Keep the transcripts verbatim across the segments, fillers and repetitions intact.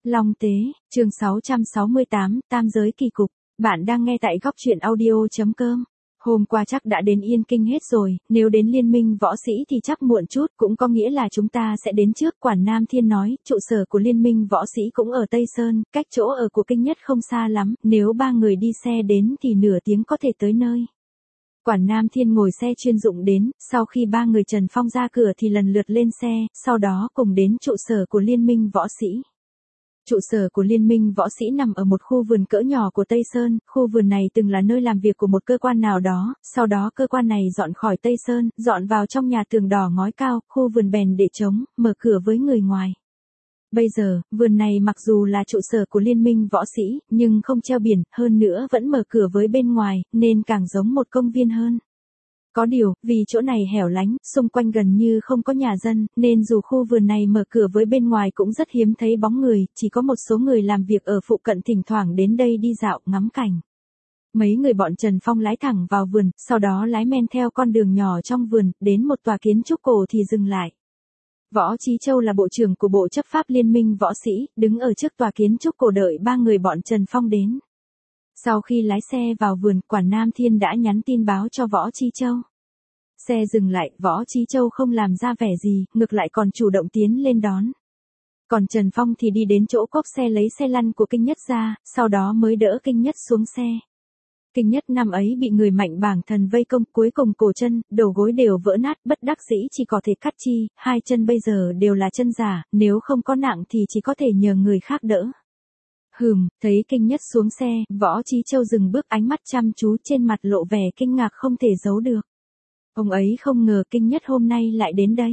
Long Tế, chương sáu trăm sáu mươi tám, Tam giới kỳ cục. Bạn đang nghe tại góc truyện audio chấm com. Hôm qua chắc đã đến Yên Kinh hết rồi, nếu đến Liên minh võ sĩ thì chắc muộn chút, cũng có nghĩa là chúng ta sẽ đến trước. Quản Nam Thiên nói, trụ sở của Liên minh võ sĩ cũng ở Tây Sơn, cách chỗ ở của Kinh Nhất không xa lắm, nếu ba người đi xe đến thì nửa tiếng có thể tới nơi. Quản Nam Thiên ngồi xe chuyên dụng đến, sau khi ba người Trần Phong ra cửa thì lần lượt lên xe, sau đó cùng đến trụ sở của Liên minh võ sĩ. Trụ sở của Liên minh võ sĩ nằm ở một khu vườn cỡ nhỏ của Tây Sơn, khu vườn này từng là nơi làm việc của một cơ quan nào đó, sau đó cơ quan này dọn khỏi Tây Sơn, dọn vào trong nhà tường đỏ ngói cao, khu vườn bèn để trống, mở cửa với người ngoài. Bây giờ, vườn này mặc dù là trụ sở của Liên minh võ sĩ, nhưng không treo biển, hơn nữa vẫn mở cửa với bên ngoài, nên càng giống một công viên hơn. Có điều, vì chỗ này hẻo lánh, xung quanh gần như không có nhà dân, nên dù khu vườn này mở cửa với bên ngoài cũng rất hiếm thấy bóng người, chỉ có một số người làm việc ở phụ cận thỉnh thoảng đến đây đi dạo, ngắm cảnh. Mấy người bọn Trần Phong lái thẳng vào vườn, sau đó lái men theo con đường nhỏ trong vườn, đến một tòa kiến trúc cổ thì dừng lại. Võ Chí Châu là bộ trưởng của Bộ Chấp pháp Liên minh võ sĩ, đứng ở trước tòa kiến trúc cổ đợi ba người bọn Trần Phong đến. Sau khi lái xe vào vườn, Quản Nam Thiên đã nhắn tin báo cho Võ Chí Châu. Xe dừng lại, Võ Chí Châu không làm ra vẻ gì, ngược lại còn chủ động tiến lên đón. Còn Trần Phong thì đi đến chỗ cốp xe lấy xe lăn của Kinh Nhất ra, sau đó mới đỡ Kinh Nhất xuống xe. Kinh Nhất năm ấy bị người mạnh bảng thần vây công, cuối cùng cổ chân, đầu gối đều vỡ nát, bất đắc dĩ chỉ có thể cắt chi, hai chân bây giờ đều là chân giả, nếu không có nặng thì chỉ có thể nhờ người khác đỡ. Hừm, thấy Kinh Nhất xuống xe, Võ Chí Châu dừng bước, ánh mắt chăm chú, trên mặt lộ vẻ kinh ngạc không thể giấu được. Ông ấy không ngờ Kinh Nhất hôm nay lại đến đây.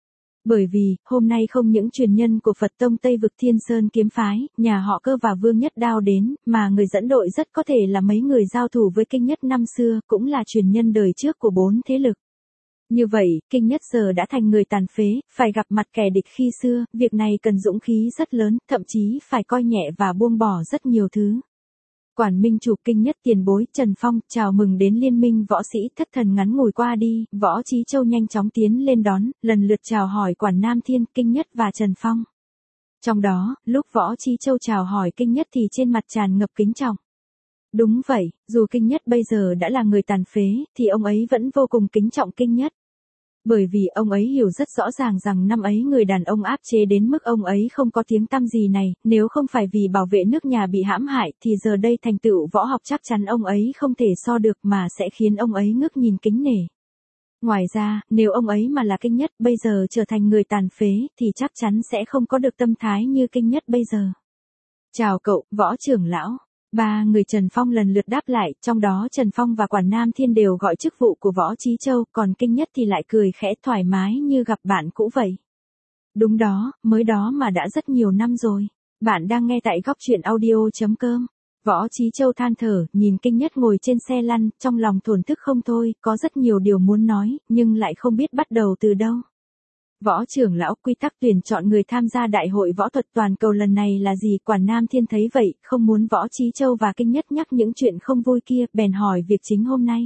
Bởi vì, hôm nay không những truyền nhân của Phật Tông Tây Vực Thiên Sơn kiếm phái, nhà họ Cơ và Vương Nhất Đao đến, mà người dẫn đội rất có thể là mấy người giao thủ với Kinh Nhất năm xưa, cũng là truyền nhân đời trước của bốn thế lực. Như vậy, Kinh Nhất giờ đã thành người tàn phế, phải gặp mặt kẻ địch khi xưa, việc này cần dũng khí rất lớn, thậm chí phải coi nhẹ và buông bỏ rất nhiều thứ. Quản minh chủ Kinh Nhất tiền bối, Trần Phong, chào mừng đến Liên minh võ sĩ. Thất thần ngắn ngủi qua đi, Võ Chí Châu nhanh chóng tiến lên đón, lần lượt chào hỏi Quản Nam Thiên, Kinh Nhất và Trần Phong. Trong đó, lúc Võ Chí Châu chào hỏi Kinh Nhất thì trên mặt tràn ngập kính trọng. Đúng vậy, dù Kinh Nhất bây giờ đã là người tàn phế, thì ông ấy vẫn vô cùng kính trọng Kinh Nhất. Bởi vì ông ấy hiểu rất rõ ràng rằng năm ấy người đàn ông áp chế đến mức ông ấy không có tiếng tăm gì này, nếu không phải vì bảo vệ nước nhà bị hãm hại thì giờ đây thành tựu võ học chắc chắn ông ấy không thể so được mà sẽ khiến ông ấy ngước nhìn kính nể. Ngoài ra, nếu ông ấy mà là Kinh Nhất bây giờ trở thành người tàn phế thì chắc chắn sẽ không có được tâm thái như Kinh Nhất bây giờ. Chào cậu, Võ trưởng lão. Ba người Trần Phong lần lượt đáp lại, trong đó Trần Phong và Quản Nam Thiên đều gọi chức vụ của Võ Chí Châu, còn Kinh Nhất thì lại cười khẽ thoải mái như gặp bạn cũ vậy. Đúng đó, mới đó mà đã rất nhiều năm rồi. Bạn đang nghe tại góc truyện audio chấm com. Võ Chí Châu than thở, nhìn Kinh Nhất ngồi trên xe lăn, trong lòng thổn thức không thôi, có rất nhiều điều muốn nói, nhưng lại không biết bắt đầu từ đâu. Võ trưởng lão, quy tắc tuyển chọn người tham gia đại hội võ thuật toàn cầu lần này là gì? Quản Nam Thiên thấy vậy, không muốn Võ Chí Châu và Kinh Nhất nhắc những chuyện không vui kia, bèn hỏi việc chính hôm nay.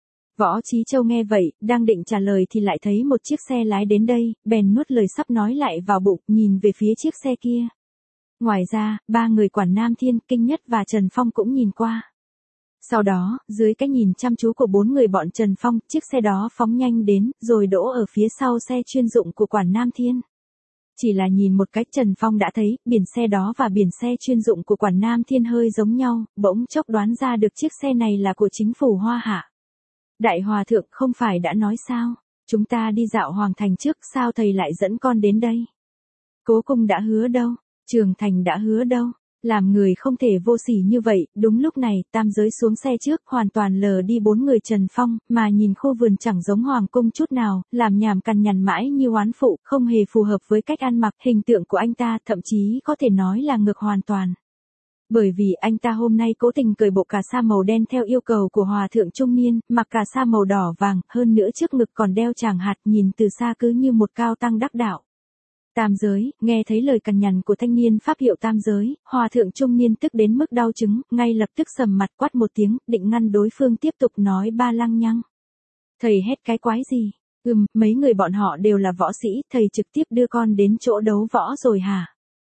Võ Chí Châu nghe vậy, đang định trả lời thì lại thấy một chiếc xe lái đến đây, bèn nuốt lời sắp nói lại vào bụng, nhìn về phía chiếc xe kia. Ngoài ra, ba người Quản Nam Thiên, Kinh Nhất và Trần Phong cũng nhìn qua. Sau đó, dưới cái nhìn chăm chú của bốn người bọn Trần Phong, chiếc xe đó phóng nhanh đến, rồi đỗ ở phía sau xe chuyên dụng của Quản Nam Thiên. Chỉ là nhìn một cách Trần Phong đã thấy, biển xe đó và biển xe chuyên dụng của Quản Nam Thiên hơi giống nhau, bỗng chốc đoán ra được chiếc xe này là của chính phủ Hoa Hạ. Đại Hòa Thượng, không phải đã nói sao? Chúng ta đi dạo Hoàng Thành trước, sao thầy lại dẫn con đến đây? Cố Cung đã hứa đâu? Trường Thành đã hứa đâu? Làm người không thể vô sỉ như vậy, đúng lúc này, Tam Giới xuống xe trước, hoàn toàn lờ đi bốn người Trần Phong, mà nhìn khu vườn chẳng giống hoàng cung chút nào, làm nhảm cằn nhằn mãi như oán phụ, không hề phù hợp với cách ăn mặc, hình tượng của anh ta, thậm chí có thể nói là ngược hoàn toàn. Bởi vì anh ta hôm nay cố tình cởi bộ cà sa màu đen theo yêu cầu của hòa thượng trung niên, mặc cà sa màu đỏ vàng, hơn nữa trước ngực còn đeo tràng hạt, nhìn từ xa cứ như một cao tăng đắc đạo. Tam giới, nghe thấy lời cằn nhằn của thanh niên pháp hiệu tam giới, hòa thượng trung niên tức đến mức đau chứng, ngay lập tức sầm mặt quát một tiếng, định ngăn đối phương tiếp tục nói ba lăng nhăng. Thầy hét cái quái gì? Ừm, mấy người bọn họ đều là võ sĩ, thầy trực tiếp đưa con đến chỗ đấu võ rồi hả?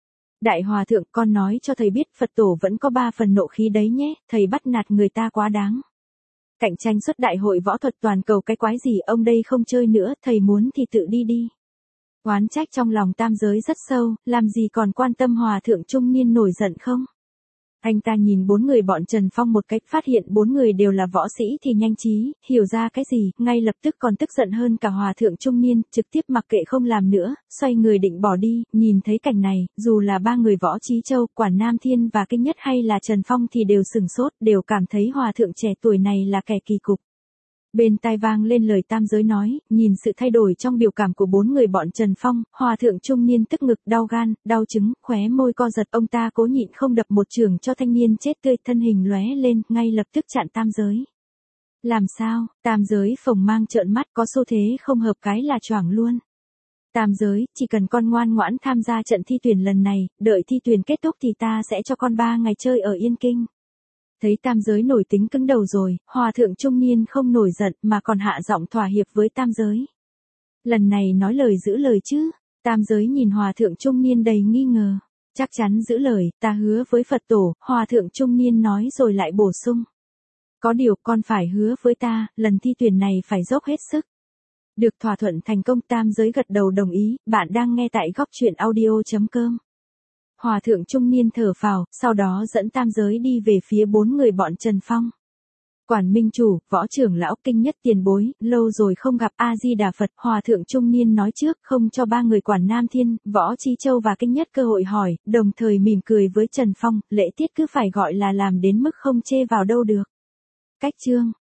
Đại hòa thượng, con nói cho thầy biết Phật tổ vẫn có ba phần nộ khí đấy nhé, thầy bắt nạt người ta quá đáng. Cạnh tranh suất đại hội võ thuật toàn cầu cái quái gì, ông đây không chơi nữa, thầy muốn thì tự đi đi. Oán trách trong lòng tam giới rất sâu, làm gì còn quan tâm hòa thượng trung niên nổi giận không? Anh ta nhìn bốn người bọn Trần Phong một cách, phát hiện bốn người đều là võ sĩ thì nhanh trí, hiểu ra cái gì, ngay lập tức còn tức giận hơn cả hòa thượng trung niên, trực tiếp mặc kệ không làm nữa, xoay người định bỏ đi, nhìn thấy cảnh này, dù là ba người võ Chí Châu, Quản Nam Thiên và Kinh Nhất hay là Trần Phong thì đều sừng sốt, đều cảm thấy hòa thượng trẻ tuổi này là kẻ kỳ cục. Bên tai vang lên lời tam giới nói, nhìn sự thay đổi trong biểu cảm của bốn người bọn Trần Phong, hòa thượng trung niên tức ngực, đau gan, đau trứng, khóe môi co giật, ông ta cố nhịn không đập một chưởng cho thanh niên chết tươi, thân hình lóe lên, ngay lập tức chặn tam giới. Làm sao? Tam giới phồng mang trợn mắt, có xu thế không hợp cái là choảng luôn. Tam giới, chỉ cần con ngoan ngoãn tham gia trận thi tuyển lần này, đợi thi tuyển kết thúc thì ta sẽ cho con ba ngày chơi ở Yên Kinh. Thấy tam giới nổi tính cứng đầu rồi, hòa thượng trung niên không nổi giận mà còn hạ giọng thỏa hiệp với tam giới. Lần này nói lời giữ lời chứ? Tam giới nhìn hòa thượng trung niên đầy nghi ngờ. Chắc chắn giữ lời, ta hứa với Phật tổ, hòa thượng trung niên nói rồi lại bổ sung. Có điều con phải hứa với ta, lần thi tuyển này phải dốc hết sức. Được thỏa thuận thành công, tam giới gật đầu đồng ý. Bạn đang nghe tại góc truyện audio chấm com. Hòa thượng trung niên thở phào, sau đó dẫn tam giới đi về phía bốn người bọn Trần Phong. Quản minh chủ, võ trưởng lão, Kinh Nhất tiền bối, lâu rồi không gặp, A Di Đà Phật. Hòa thượng trung niên nói trước, không cho ba người Quản Nam Thiên, võ Chí Châu và Kinh Nhất cơ hội hỏi, đồng thời mỉm cười với Trần Phong, lễ tiết cứ phải gọi là làm đến mức không chê vào đâu được. Cách chương